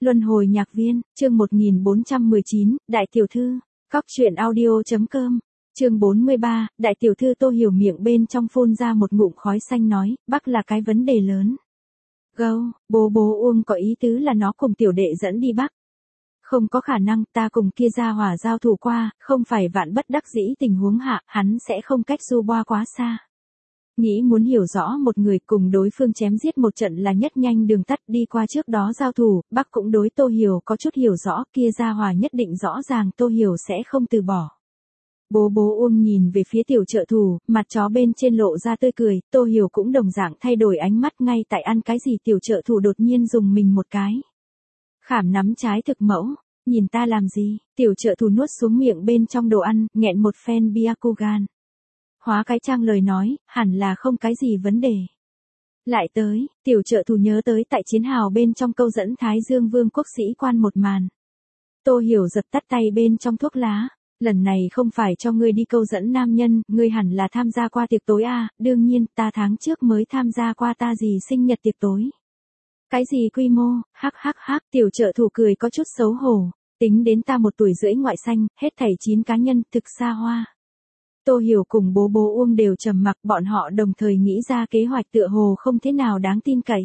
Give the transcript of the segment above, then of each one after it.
Luân hồi nhạc viên, chương 1419, Đại tiểu thư, Cóc truyện audio.com, chương 43, Đại tiểu thư Tô Hiểu miệng bên trong phun ra một ngụm khói xanh nói, Bắc là cái vấn đề lớn. Gâu, bố Uông có ý tứ là nó cùng tiểu đệ dẫn đi Bắc. Không có khả năng, ta cùng kia ra hỏa giao thủ qua, không phải vạn bất đắc dĩ tình huống hạ, hắn sẽ không cách du boa quá xa. Nghĩ muốn hiểu rõ một người cùng đối phương chém giết một trận là nhất nhanh đường tắt đi qua trước đó giao thủ, Bắc cũng đối Tô Hiểu có chút hiểu rõ, kia ra hỏa nhất định rõ ràng Tô Hiểu sẽ không từ bỏ. Bố Uông nhìn về phía tiểu trợ thủ, mặt chó bên trên lộ ra tươi cười, Tô Hiểu cũng đồng dạng thay đổi ánh mắt ngay tại ăn cái gì tiểu trợ thủ đột nhiên dùng mình một cái. Khảm nắm trái thực mẫu, nhìn ta làm gì, tiểu trợ thủ nuốt xuống miệng bên trong đồ ăn, nghẹn một phen Byakugan. Hóa cái trang lời nói, hẳn là không cái gì vấn đề. Lại tới, tiểu trợ thủ nhớ tới tại chiến hào bên trong câu dẫn Thái Dương Vương quốc sĩ quan một màn. Tô Hiểu giật tắt tay bên trong thuốc lá, lần này không phải cho ngươi đi câu dẫn nam nhân, ngươi hẳn là tham gia qua tiệc tối à, đương nhiên, ta tháng trước mới tham gia qua ta gì sinh nhật tiệc tối. Cái gì quy mô, hắc, tiểu trợ thủ cười có chút xấu hổ, tính đến ta 1 tuổi rưỡi ngoại xanh, hết thảy 9 cá nhân, thực xa hoa. Tô Hiểu cùng bố Uông đều trầm mặc, bọn họ đồng thời nghĩ ra kế hoạch tựa hồ không thế nào đáng tin cậy.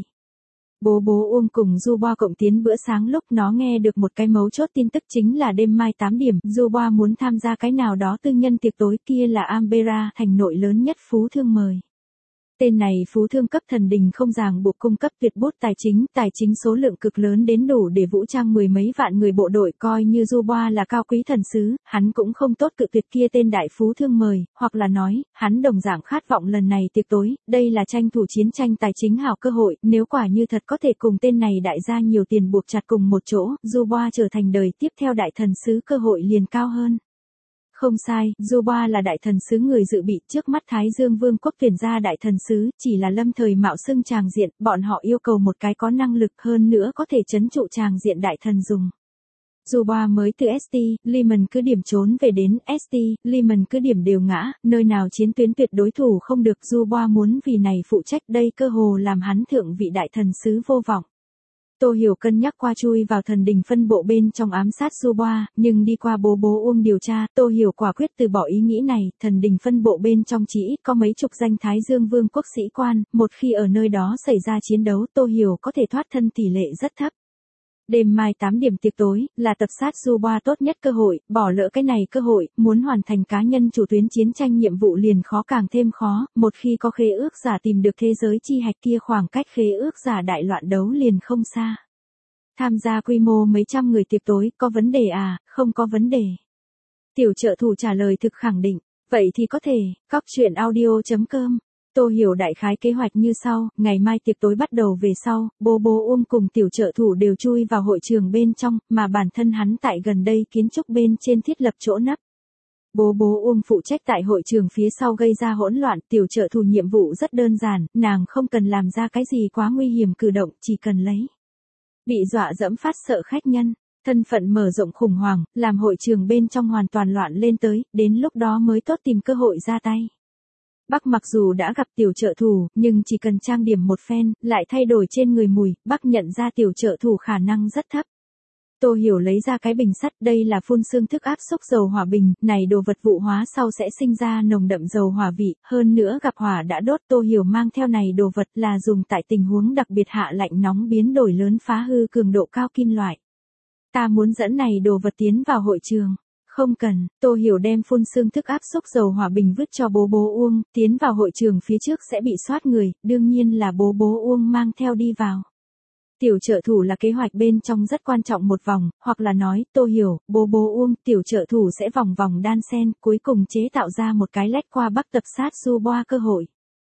Bố Uông cùng Du Boa cộng tiến bữa sáng lúc nó nghe được một cái mấu chốt tin tức chính là đêm mai 8 điểm, Du Boa muốn tham gia cái nào đó tư nhân tiệc tối kia là Canberra, thành nội lớn nhất phú thương mời. Tên này phú thương cấp thần đình không ràng buộc cung cấp tuyệt bút tài chính số lượng cực lớn đến đủ để vũ trang 10 mấy vạn người bộ đội, coi như Du Boa là cao quý thần sứ, hắn cũng không tốt cự tuyệt kia tên đại phú thương mời, hoặc là nói, hắn đồng dạng khát vọng lần này tiệc tối, đây là tranh thủ chiến tranh tài chính hảo cơ hội, nếu quả như thật có thể cùng tên này đại gia nhiều tiền buộc chặt cùng một chỗ, Du Boa trở thành đời tiếp theo đại thần sứ cơ hội liền cao hơn. Không sai, Du Boa là đại thần sứ người dự bị, trước mắt Thái Dương Vương quốc tuyển ra đại thần sứ, chỉ là lâm thời mạo xưng tràng diện, bọn họ yêu cầu một cái có năng lực hơn nữa có thể trấn trụ tràng diện đại thần dùng. Du Boa mới từ St. Lehman cứ điểm trốn về đến St. Lehman cứ điểm đều ngã, nơi nào chiến tuyến tuyệt đối thủ không được, Du Boa muốn vì này phụ trách, đây cơ hồ làm hắn thượng vị đại thần sứ vô vọng. Tô Hiểu cân nhắc qua chui vào thần đình phân bộ bên trong ám sát Du Boa, nhưng đi qua bố Uông điều tra, Tô Hiểu quả quyết từ bỏ ý nghĩ này, thần đình phân bộ bên trong chỉ ít có mấy chục danh Thái Dương Vương quốc sĩ quan, một khi ở nơi đó xảy ra chiến đấu, Tô Hiểu có thể thoát thân tỷ lệ rất thấp. Đêm mai 8 điểm tiệc tối, là tập sát Du Boa tốt nhất cơ hội, bỏ lỡ cái này cơ hội, muốn hoàn thành cá nhân chủ tuyến chiến tranh nhiệm vụ liền khó càng thêm khó, một khi có khế ước giả tìm được thế giới chi hạch kia khoảng cách khế ước giả đại loạn đấu liền không xa. Tham gia quy mô mấy trăm người tiệc tối, có vấn đề à, không có vấn đề. Tiểu trợ thủ trả lời thực khẳng định, vậy thì có thể, Cóc truyện audio.com. Tô Hiểu đại khái kế hoạch như sau, ngày mai tiệc tối bắt đầu về sau, bố Uông cùng tiểu trợ thủ đều chui vào hội trường bên trong, mà bản thân hắn tại gần đây kiến trúc bên trên thiết lập chỗ nấp. Bố Uông phụ trách tại hội trường phía sau gây ra hỗn loạn, tiểu trợ thủ nhiệm vụ rất đơn giản, nàng không cần làm ra cái gì quá nguy hiểm cử động, chỉ cần lấy. Bị dọa dẫm phát sợ khách nhân, thân phận mở rộng khủng hoảng, làm hội trường bên trong hoàn toàn loạn lên tới, đến lúc đó mới tốt tìm cơ hội ra tay. Bắc mặc dù đã gặp tiểu trợ thủ, nhưng chỉ cần trang điểm một phen, lại thay đổi trên người mùi, Bắc nhận ra tiểu trợ thủ khả năng rất thấp. Tô Hiểu lấy ra cái bình sắt, đây là phun xương thức áp xúc dầu hỏa bình, này đồ vật vụ hóa sau sẽ sinh ra nồng đậm dầu hỏa vị, hơn nữa gặp hỏa đã đốt. Tô Hiểu mang theo này đồ vật là dùng tại tình huống đặc biệt hạ lạnh nóng biến đổi lớn phá hư cường độ cao kim loại. Ta muốn dẫn này đồ vật tiến vào hội trường. Không cần, Tô Hiểu đem phun xương thức áp xúc dầu hỏa bình vứt cho bố Uông, tiến vào hội trường phía trước sẽ bị soát người, đương nhiên là bố Uông mang theo đi vào. Tiểu trợ thủ là kế hoạch bên trong rất quan trọng một vòng, hoặc là nói, Tô Hiểu, bố Uông, tiểu trợ thủ sẽ vòng vòng đan xen, cuối cùng chế tạo ra một cái lách qua Bắc tập sát Du Boa cơ hội.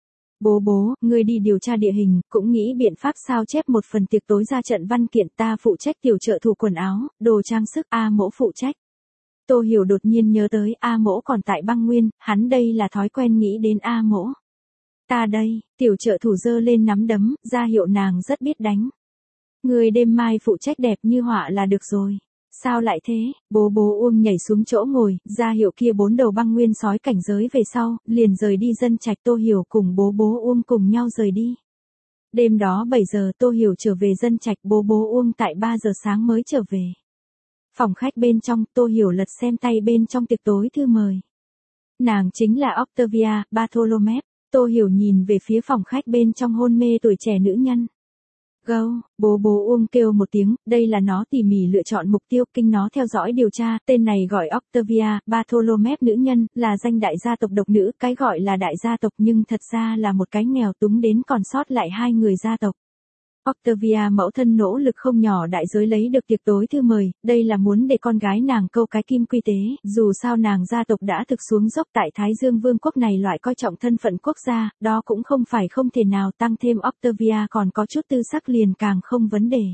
Bố, ngươi đi điều tra địa hình, cũng nghĩ biện pháp sao chép một phần tiệc tối ra trận văn kiện, ta phụ trách tiểu trợ thủ quần áo, đồ trang sức, A Mỗ phụ trách. Tô Hiểu đột nhiên nhớ tới A Mỗ còn tại băng nguyên, hắn đây là thói quen nghĩ đến A Mỗ. Ta đây, tiểu trợ thủ giơ lên nắm đấm, ra hiệu nàng rất biết đánh. Người đêm mai phụ trách đẹp như họa là được rồi. Sao lại thế, bố Uông nhảy xuống chỗ ngồi, ra hiệu kia 4 đầu băng nguyên sói cảnh giới về sau, liền rời đi dân trạch. Tô Hiểu cùng bố Uông cùng nhau rời đi. Đêm đó 7 giờ Tô Hiểu trở về dân trạch, bố Uông tại 3 giờ sáng mới trở về. Phòng khách bên trong, Tô Hiểu lật xem tay bên trong tiệc tối thư mời. Nàng chính là Octavia Bartholomew. Tô Hiểu nhìn về phía phòng khách bên trong hôn mê tuổi trẻ nữ nhân. Gâu, bố Uông kêu một tiếng, đây là nó tỉ mỉ lựa chọn mục tiêu, kinh nó theo dõi điều tra, tên này gọi Octavia Bartholomew nữ nhân, là danh đại gia tộc độc nữ, cái gọi là đại gia tộc nhưng thật ra là một cái nghèo túng đến còn sót lại 2 người gia tộc. Octavia mẫu thân nỗ lực không nhỏ đại giới lấy được tiệc tối thư mời, đây là muốn để con gái nàng câu cái kim quy tế, dù sao nàng gia tộc đã thực xuống dốc tại Thái Dương Vương quốc này loại coi trọng thân phận quốc gia, đó cũng không phải không thể nào, tăng thêm Octavia còn có chút tư sắc liền càng không vấn đề.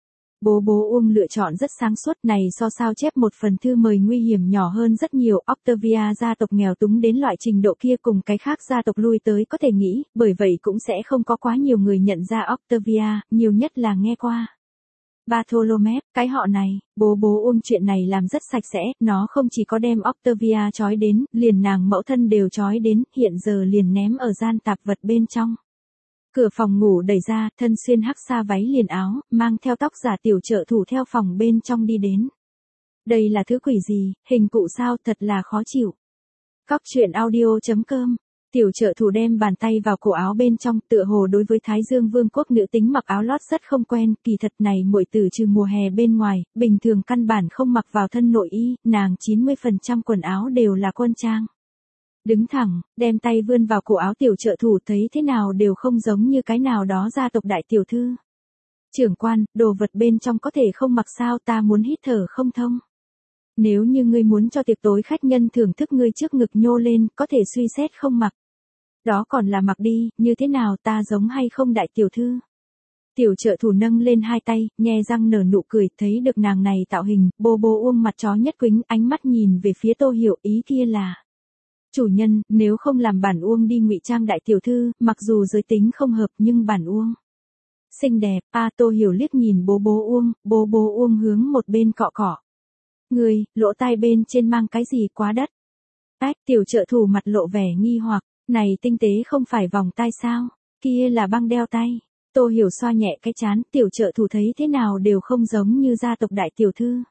Bố Uông lựa chọn rất sáng suốt, này so sao chép một phần thư mời nguy hiểm nhỏ hơn rất nhiều. Octavia gia tộc nghèo túng đến loại trình độ kia cùng cái khác gia tộc lui tới có thể nghĩ, bởi vậy cũng sẽ không có quá nhiều người nhận ra Octavia, nhiều nhất là nghe qua. Bartholomew, cái họ này, bố Uông chuyện này làm rất sạch sẽ, nó không chỉ có đem Octavia trói đến, liền nàng mẫu thân đều trói đến, hiện giờ liền ném ở gian tạp vật bên trong. Cửa phòng ngủ đẩy ra, thân xuyên hắc sa váy liền áo, mang theo tóc giả tiểu trợ thủ theo phòng bên trong đi đến. Đây là thứ quỷ gì, hình cụ sao, thật là khó chịu. Cóc truyện audio.com. Tiểu trợ thủ đem bàn tay vào cổ áo bên trong, tựa hồ đối với Thái Dương Vương quốc nữ tính mặc áo lót rất không quen, kỳ thật này muội tử trừ mùa hè bên ngoài, bình thường căn bản không mặc vào thân nội y, nàng 90% quần áo đều là quân trang. Đứng thẳng, đem tay vươn vào cổ áo tiểu trợ thủ thấy thế nào đều không giống như cái nào đó gia tộc đại tiểu thư. Trưởng quan, đồ vật bên trong có thể không mặc sao, ta muốn hít thở không thông. Nếu như ngươi muốn cho tiệc tối khách nhân thưởng thức ngươi trước ngực nhô lên, có thể suy xét không mặc. Đó còn là mặc đi, như thế nào, ta giống hay không đại tiểu thư? Tiểu trợ thủ nâng lên hai tay, nhe răng nở nụ cười, thấy được nàng này tạo hình, bố Uông mặt chó nhất quĩnh, ánh mắt nhìn về phía Tô Hiểu, ý kia là: chủ nhân, nếu không làm bản Uông đi ngụy trang đại tiểu thư, mặc dù giới tính không hợp nhưng bản Uông xinh đẹp. Tô Hiểu liếc nhìn bố Uông, bố Uông hướng một bên cọ cọ. Người, lỗ tai bên trên mang cái gì quá đắt? Tiểu trợ thủ mặt lộ vẻ nghi hoặc, này tinh tế không phải vòng tai sao, kia là băng đeo tay. Tô Hiểu xoa nhẹ cái trán, tiểu trợ thủ thấy thế nào đều không giống như gia tộc đại tiểu thư.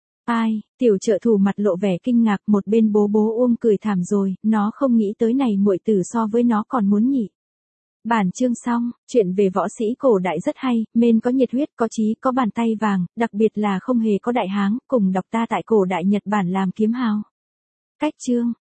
Tiểu trợ thủ mặt lộ vẻ kinh ngạc, một bên bố Uông cười thảm rồi, nó không nghĩ tới này muội tử so với nó còn muốn nhị. Bản chương xong, chuyện về võ sĩ cổ đại rất hay, mên có nhiệt huyết, có chí, có bàn tay vàng, đặc biệt là không hề có đại háng, cùng đọc ta tại cổ đại Nhật Bản làm kiếm hào. Cách chương.